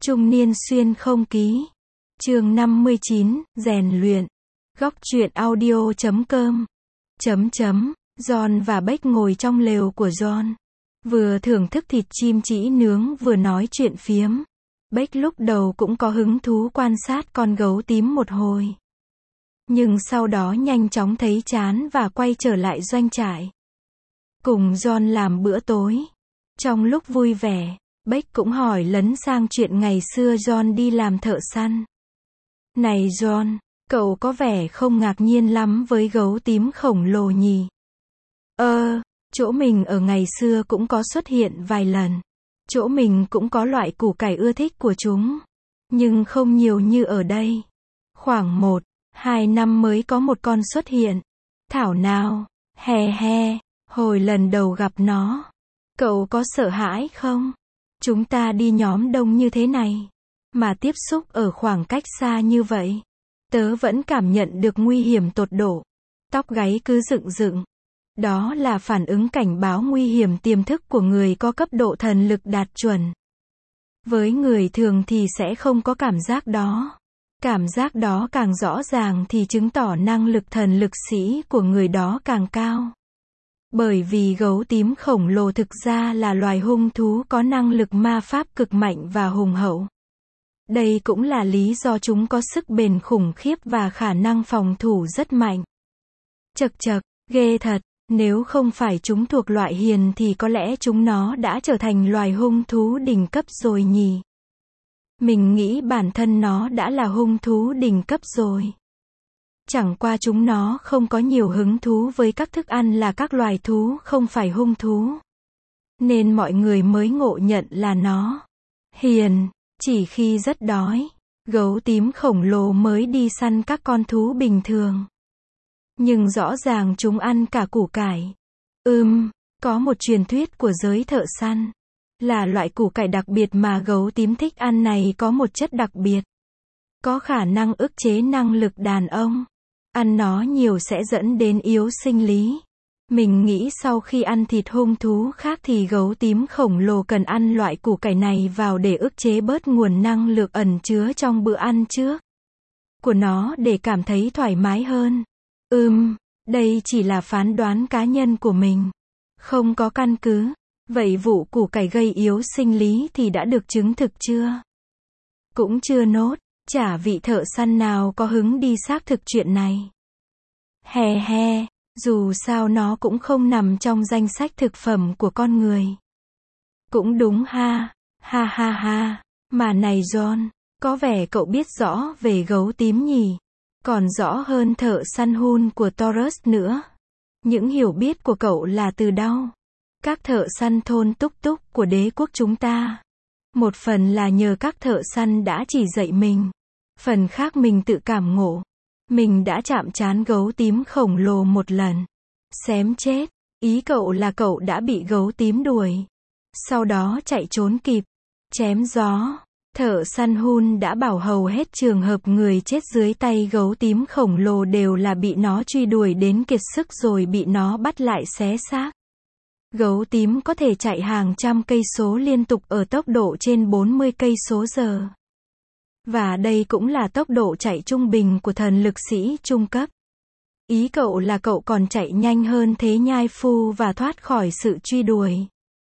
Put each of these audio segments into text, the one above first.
Trung niên xuyên không ký. Chương 59, rèn luyện. Góc truyện audio.com. John và Beck ngồi trong lều của John. Vừa thưởng thức thịt chim chỉ nướng vừa nói chuyện phiếm. Beck lúc đầu cũng có hứng thú quan sát con gấu tím một hồi. Nhưng sau đó nhanh chóng thấy chán và quay trở lại doanh trại. Cùng John làm bữa tối. Trong lúc vui vẻ, Beck cũng hỏi lấn sang chuyện ngày xưa John đi làm thợ săn. Này John, cậu có vẻ không ngạc nhiên lắm với gấu tím khổng lồ nhỉ? Chỗ mình ở ngày xưa cũng có xuất hiện vài lần. Chỗ mình cũng có loại củ cải ưa thích của chúng. Nhưng không nhiều như ở đây. Khoảng 1-2 năm mới có một con xuất hiện. Thảo nào, hồi lần đầu gặp nó. Cậu có sợ hãi không? Chúng ta đi nhóm đông như thế này. Mà tiếp xúc ở khoảng cách xa như vậy. Tớ vẫn cảm nhận được nguy hiểm tột độ. Tóc gáy cứ dựng dựng. Đó là phản ứng cảnh báo nguy hiểm tiềm thức của người có cấp độ thần lực đạt chuẩn. Với người thường thì sẽ không có cảm giác đó. Cảm giác đó càng rõ ràng thì chứng tỏ năng lực thần lực sĩ của người đó càng cao. Bởi vì gấu tím khổng lồ thực ra là loài hung thú có năng lực ma pháp cực mạnh và hùng hậu. Đây cũng là lý do chúng có sức bền khủng khiếp và khả năng phòng thủ rất mạnh. Chậc, ghê thật, nếu không phải chúng thuộc loại hiền thì có lẽ chúng nó đã trở thành loài hung thú đỉnh cấp rồi nhỉ. Mình nghĩ bản thân nó đã là hung thú đỉnh cấp rồi. Chẳng qua chúng nó không có nhiều hứng thú với các thức ăn là các loài thú không phải hung thú. Nên mọi người mới ngộ nhận là nó hiền, chỉ khi rất đói. Gấu tím khổng lồ mới đi săn các con thú bình thường. Nhưng rõ ràng chúng ăn cả củ cải. Có một truyền thuyết của giới thợ săn. Là loại củ cải đặc biệt mà gấu tím thích ăn này có một chất đặc biệt. Có khả năng ức chế năng lực đàn ông. Ăn nó nhiều sẽ dẫn đến yếu sinh lý. Mình nghĩ sau khi ăn thịt hung thú khác thì gấu tím khổng lồ cần ăn loại củ cải này vào để ức chế bớt nguồn năng lượng ẩn chứa trong bữa ăn trước của nó để cảm thấy thoải mái hơn. Đây chỉ là phán đoán cá nhân của mình. Không có căn cứ. Vậy vụ củ cải gây yếu sinh lý thì đã được chứng thực chưa? Cũng chưa nốt. Chả vị thợ săn nào có hứng đi xác thực chuyện này. Dù sao nó cũng không nằm trong danh sách thực phẩm của con người. Cũng đúng ha. Mà này John, có vẻ cậu biết rõ về gấu tím nhỉ? Còn rõ hơn thợ săn Hun của Taurus nữa. Những hiểu biết của cậu là từ đâu? Các thợ săn thôn túc túc của đế quốc chúng ta. Một phần là nhờ các thợ săn đã chỉ dạy mình. Phần khác mình tự cảm ngộ. Mình đã chạm trán gấu tím khổng lồ một lần. Xém chết. Ý cậu là cậu đã bị gấu tím đuổi. Sau đó chạy trốn kịp. Chém gió. Thợ săn Hun đã bảo hầu hết trường hợp người chết dưới tay gấu tím khổng lồ đều là bị nó truy đuổi đến kiệt sức rồi bị nó bắt lại xé xác. Gấu tím có thể chạy hàng trăm cây số liên tục ở tốc độ trên 40 cây số giờ. Và đây cũng là tốc độ chạy trung bình của thần lực sĩ trung cấp. Ý cậu là cậu còn chạy nhanh hơn thế nhai phu và thoát khỏi sự truy đuổi.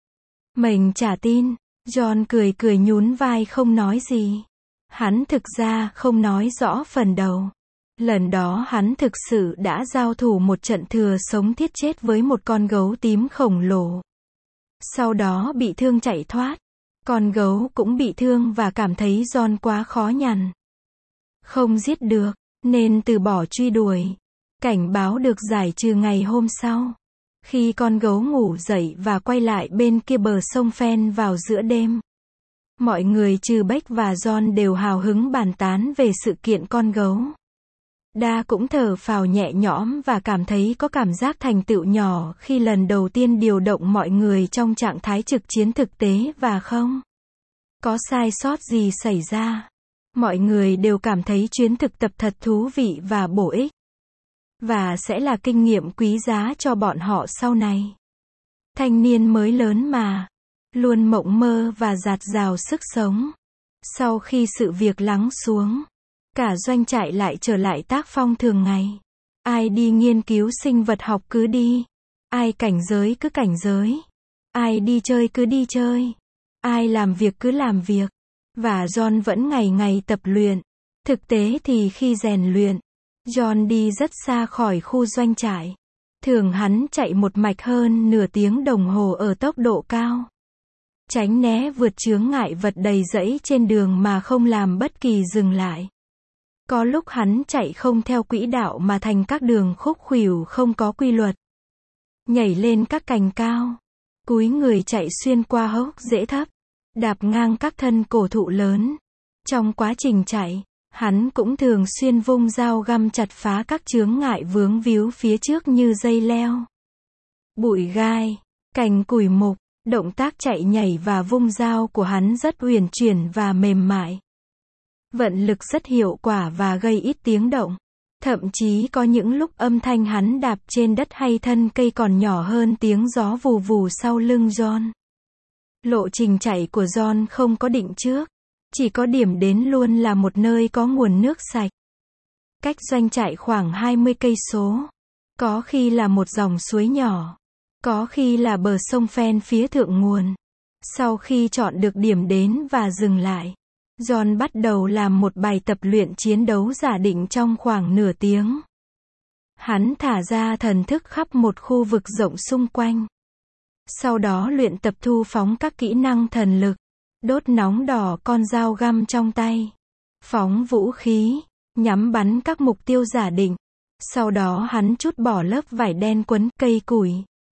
Mình chả tin. John cười nhún vai không nói gì. Hắn thực ra không nói rõ phần đầu. Lần đó hắn thực sự đã giao thủ một trận thừa sống thiết chết với một con gấu tím khổng lồ. Sau đó bị thương chạy thoát. Con gấu cũng bị thương và cảm thấy John quá khó nhằn. Không giết được, nên từ bỏ truy đuổi. Cảnh báo được giải trừ ngày hôm sau. Khi con gấu ngủ dậy và quay lại bên kia bờ sông Phen vào giữa đêm. Mọi người trừ Beck và John đều hào hứng bàn tán về sự kiện con gấu. Da cũng thở phào nhẹ nhõm và cảm thấy có cảm giác thành tựu nhỏ khi lần đầu tiên điều động mọi người trong trạng thái trực chiến thực tế và không có sai sót gì xảy ra. Mọi người đều cảm thấy chuyến thực tập thật thú vị và bổ ích. Và sẽ là kinh nghiệm quý giá cho bọn họ sau này. Thanh niên mới lớn mà. Luôn mộng mơ và dạt dào sức sống. Sau khi sự việc lắng xuống, cả doanh trại lại trở lại tác phong thường ngày. Ai đi nghiên cứu sinh vật học cứ đi. Ai cảnh giới cứ cảnh giới. Ai đi chơi cứ đi chơi. Ai làm việc cứ làm việc. Và John vẫn ngày ngày tập luyện. Thực tế thì khi rèn luyện, John đi rất xa khỏi khu doanh trại. Thường hắn chạy một mạch hơn nửa tiếng đồng hồ ở tốc độ cao. Tránh né vượt chướng ngại vật đầy rẫy trên đường mà không làm bất kỳ dừng lại. Có lúc hắn chạy không theo quỹ đạo mà thành các đường khúc khuỷu không có quy luật. Nhảy lên các cành cao. Cúi người chạy xuyên qua hốc rễ thấp. Đạp ngang các thân cổ thụ lớn. Trong quá trình chạy, hắn cũng thường xuyên vung dao găm chặt phá các chướng ngại vướng víu phía trước như dây leo, bụi gai, cành củi mục. Động tác chạy nhảy và vung dao của hắn rất uyển chuyển và mềm mại. Vận lực rất hiệu quả và gây ít tiếng động. Thậm chí có những lúc âm thanh hắn đạp trên đất hay thân cây còn nhỏ hơn tiếng gió vù vù sau lưng John. Lộ trình chạy của John không có định trước. Chỉ có điểm đến luôn là một nơi có nguồn nước sạch. Cách doanh trại khoảng 20 cây số. Có khi là một dòng suối nhỏ. Có khi là bờ sông phen phía thượng nguồn. Sau khi chọn được điểm đến và dừng lại, John bắt đầu làm một bài tập luyện chiến đấu giả định trong khoảng nửa tiếng. Hắn thả ra thần thức khắp một khu vực rộng xung quanh. Sau đó luyện tập thu phóng các kỹ năng thần lực. Đốt nóng đỏ con dao găm trong tay. Phóng vũ khí, nhắm bắn các mục tiêu giả định. Sau đó hắn trút bỏ lớp vải đen quấn cây củi.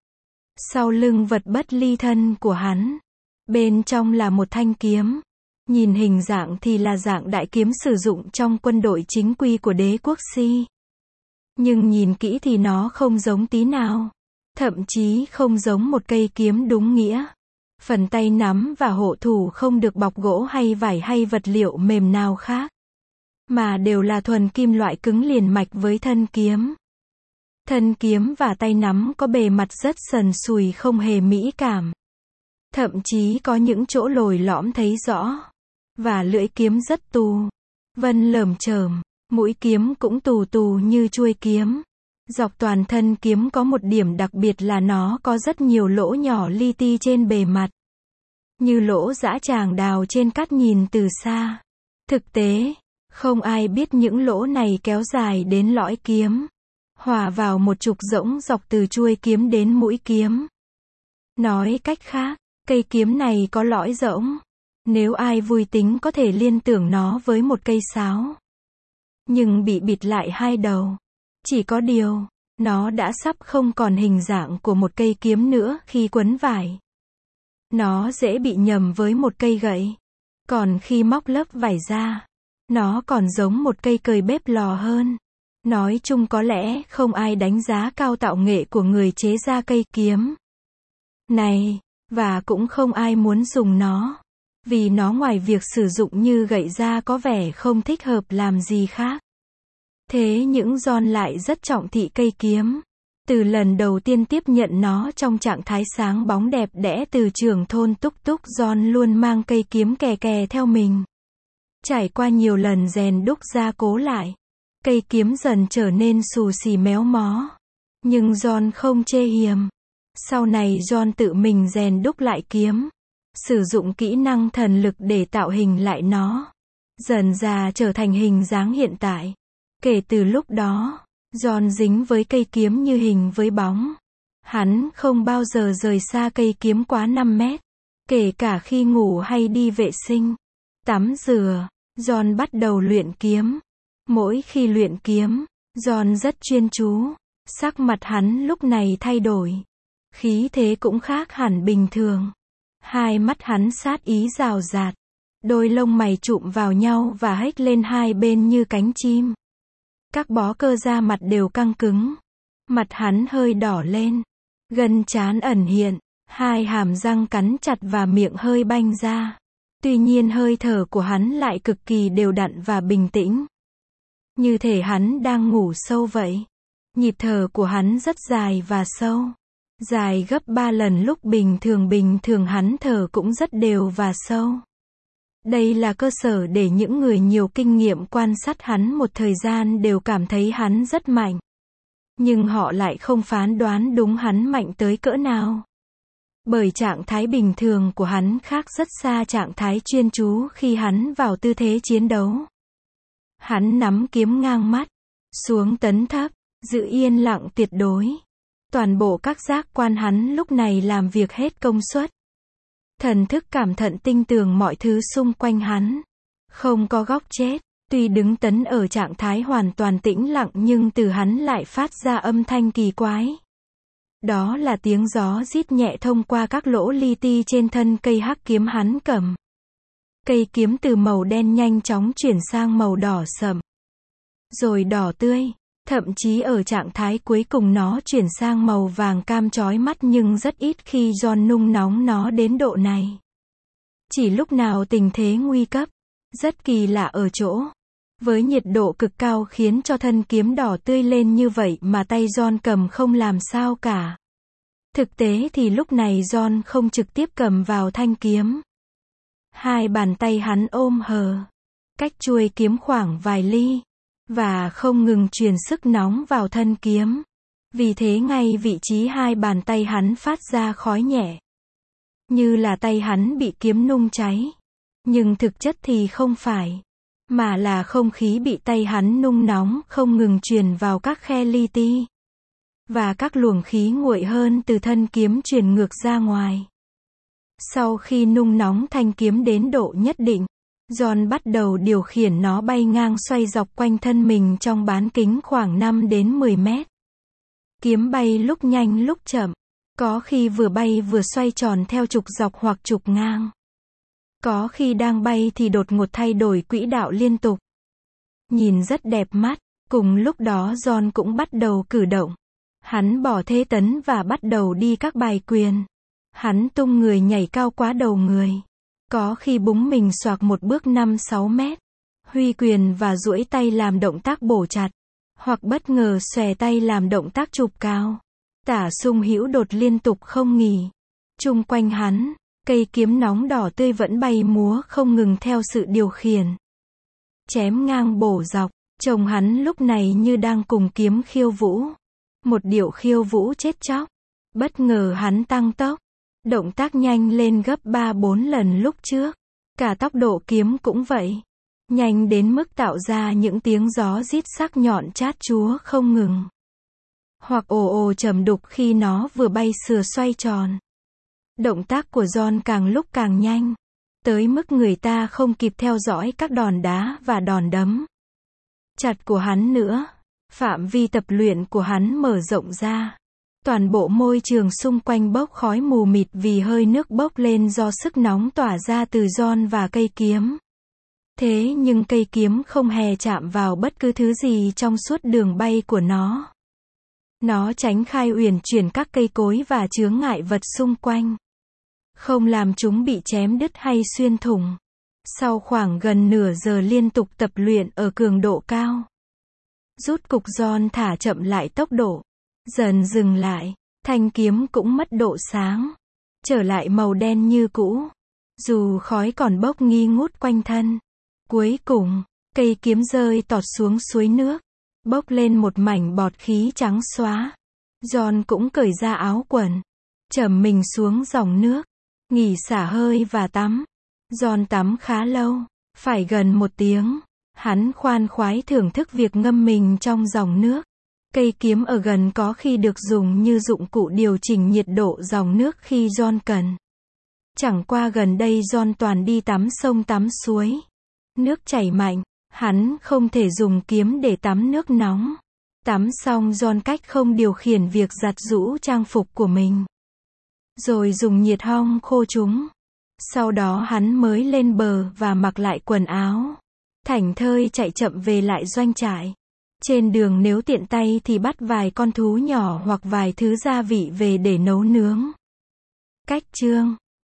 Sau lưng vật bất ly thân của hắn. Bên trong là một thanh kiếm. Nhìn hình dạng thì là dạng đại kiếm sử dụng trong quân đội chính quy của đế quốc Si. Nhưng nhìn kỹ thì nó không giống tí nào. Thậm chí không giống một cây kiếm đúng nghĩa. Phần tay nắm và hộ thủ không được bọc gỗ hay vải hay vật liệu mềm nào khác. Mà đều là thuần kim loại cứng liền mạch với thân kiếm. Thân kiếm và tay nắm có bề mặt rất sần sùi không hề mỹ cảm. Thậm chí có những chỗ lồi lõm thấy rõ. Và lưỡi kiếm rất tù. Vân lởm chởm. Mũi kiếm cũng tù tù như chuôi kiếm. Dọc toàn thân kiếm có một điểm đặc biệt là nó có rất nhiều lỗ nhỏ li ti trên bề mặt. Như lỗ dã tràng đào trên cát nhìn từ xa. Thực tế, không ai biết những lỗ này kéo dài đến lõi kiếm. Hòa vào một trục rỗng dọc từ chuôi kiếm đến mũi kiếm. Nói cách khác, cây kiếm này có lõi rỗng. Nếu ai vui tính có thể liên tưởng nó với một cây sáo. Nhưng bị bịt lại hai đầu. Chỉ có điều, nó đã sắp không còn hình dạng của một cây kiếm nữa khi quấn vải. Nó dễ bị nhầm với một cây gậy. Còn khi móc lớp vải ra, nó còn giống một cây cời bếp lò hơn. Nói chung có lẽ không ai đánh giá cao tạo nghệ của người chế ra cây kiếm này, và cũng không ai muốn dùng nó. Vì nó ngoài việc sử dụng như gậy ra có vẻ không thích hợp làm gì khác. Thế những John lại rất trọng thị cây kiếm. Từ lần đầu tiên tiếp nhận nó trong trạng thái sáng bóng đẹp đẽ từ trưởng thôn Túc Túc, John luôn mang cây kiếm kè kè theo mình. Trải qua nhiều lần rèn đúc gia cố lại, cây kiếm dần trở nên xù xì méo mó. Nhưng John không chê hiềm. Sau này John tự mình rèn đúc lại kiếm. Sử dụng kỹ năng thần lực để tạo hình lại nó. Dần dà trở thành hình dáng hiện tại. Kể từ lúc đó, John dính với cây kiếm như hình với bóng. Hắn không bao giờ rời xa cây kiếm quá 5 mét. Kể cả khi ngủ hay đi vệ sinh, tắm rửa, John bắt đầu luyện kiếm. Mỗi khi luyện kiếm, John rất chuyên chú. Sắc mặt hắn lúc này thay đổi. Khí thế cũng khác hẳn bình thường. Hai mắt hắn sát ý rào rạt. Đôi lông mày chụm vào nhau và hếch lên hai bên như cánh chim. Các bó cơ da mặt đều căng cứng. Mặt hắn hơi đỏ lên. Gân trán ẩn hiện. Hai hàm răng cắn chặt và miệng hơi banh ra. Tuy nhiên hơi thở của hắn lại cực kỳ đều đặn và bình tĩnh. Như thể hắn đang ngủ sâu vậy. Nhịp thở của hắn rất dài và sâu. Dài gấp 3 lần lúc bình thường hắn thở cũng rất đều và sâu. Đây là cơ sở để những người nhiều kinh nghiệm quan sát hắn một thời gian đều cảm thấy hắn rất mạnh. Nhưng họ lại không phán đoán đúng hắn mạnh tới cỡ nào. Bởi trạng thái bình thường của hắn khác rất xa trạng thái chuyên chú khi hắn vào tư thế chiến đấu. Hắn nắm kiếm ngang mắt, xuống tấn thấp, giữ yên lặng tuyệt đối. Toàn bộ các giác quan hắn lúc này làm việc hết công suất. Thần thức cảm thận tinh tường mọi thứ xung quanh hắn. Không có góc chết. Tuy đứng tấn ở trạng thái hoàn toàn tĩnh lặng nhưng từ hắn lại phát ra âm thanh kỳ quái. Đó là tiếng gió rít nhẹ thông qua các lỗ li ti trên thân cây hắc kiếm hắn cầm. Cây kiếm từ màu đen nhanh chóng chuyển sang màu đỏ sậm. Rồi đỏ tươi. Thậm chí ở trạng thái cuối cùng nó chuyển sang màu vàng cam chói mắt nhưng rất ít khi John nung nóng nó đến độ này. Chỉ lúc nào tình thế nguy cấp. Rất kỳ lạ ở chỗ. Với nhiệt độ cực cao khiến cho thân kiếm đỏ tươi lên như vậy mà tay John cầm không làm sao cả. Thực tế thì lúc này John không trực tiếp cầm vào thanh kiếm. Hai bàn tay hắn ôm hờ. Cách chuôi kiếm khoảng vài ly. Và không ngừng truyền sức nóng vào thân kiếm. Vì thế ngay vị trí hai bàn tay hắn phát ra khói nhẹ. Như là tay hắn bị kiếm nung cháy. Nhưng thực chất thì không phải. Mà là không khí bị tay hắn nung nóng không ngừng truyền vào các khe li ti. Và các luồng khí nguội hơn từ thân kiếm truyền ngược ra ngoài. Sau khi nung nóng thanh kiếm đến độ nhất định, John bắt đầu điều khiển nó bay ngang xoay dọc quanh thân mình trong bán kính khoảng 5 đến 10 mét. Kiếm bay lúc nhanh lúc chậm. Có khi vừa bay vừa xoay tròn theo trục dọc hoặc trục ngang. Có khi đang bay thì đột ngột thay đổi quỹ đạo liên tục. Nhìn rất đẹp mắt. Cùng lúc đó John cũng bắt đầu cử động. Hắn bỏ thế tấn và bắt đầu đi các bài quyền. Hắn tung người nhảy cao quá đầu người. Có khi búng mình xoạc một bước 5-6 mét. Huy quyền và duỗi tay làm động tác bổ chặt. Hoặc bất ngờ xòe tay làm động tác chụp cao. Tả sung hữu đột liên tục không nghỉ. Chung quanh hắn, cây kiếm nóng đỏ tươi vẫn bay múa không ngừng theo sự điều khiển. Chém ngang bổ dọc, trông hắn lúc này như đang cùng kiếm khiêu vũ. Một điệu khiêu vũ chết chóc. Bất ngờ hắn tăng tốc. Động tác nhanh lên gấp 3-4 lần lúc trước. Cả tốc độ kiếm cũng vậy. Nhanh đến mức tạo ra những tiếng gió rít sắc nhọn chát chúa không ngừng. Hoặc ồ ồ trầm đục khi nó vừa bay sửa xoay tròn. Động tác của John càng lúc càng nhanh. Tới mức người ta không kịp theo dõi các đòn đá và đòn đấm chặt của hắn nữa. Phạm vi tập luyện của hắn mở rộng ra. Toàn bộ môi trường xung quanh bốc khói mù mịt vì hơi nước bốc lên do sức nóng tỏa ra từ John và cây kiếm. Thế nhưng cây kiếm không hề chạm vào bất cứ thứ gì trong suốt đường bay của nó. Nó tránh khai uyển chuyển các cây cối và chướng ngại vật xung quanh. Không làm chúng bị chém đứt hay xuyên thủng. Sau khoảng gần nửa giờ liên tục tập luyện ở cường độ cao. Rút cục John thả chậm lại tốc độ. Dần dừng lại. Thanh kiếm cũng mất độ sáng. Trở lại màu đen như cũ. Dù khói còn bốc nghi ngút quanh thân. Cuối cùng, cây kiếm rơi tọt xuống suối nước. Bốc lên một mảnh bọt khí trắng xóa. John cũng cởi ra áo quần. Chầm mình xuống dòng nước. Nghỉ xả hơi và tắm. John tắm khá lâu. Phải gần 1 tiếng. Hắn khoan khoái thưởng thức việc ngâm mình trong dòng nước. Cây kiếm ở gần có khi được dùng như dụng cụ điều chỉnh nhiệt độ dòng nước khi John cần. Chẳng qua gần đây John toàn đi tắm sông tắm suối. Nước chảy mạnh. Hắn không thể dùng kiếm để tắm nước nóng. Tắm xong John cách không điều khiển việc giặt giũ trang phục của mình. Rồi dùng nhiệt hong khô chúng. Sau đó hắn mới lên bờ và mặc lại quần áo. Thảnh thơi chạy chậm về lại doanh trại. Trên đường nếu tiện tay thì bắt vài con thú nhỏ hoặc vài thứ gia vị về để nấu nướng. Cách chương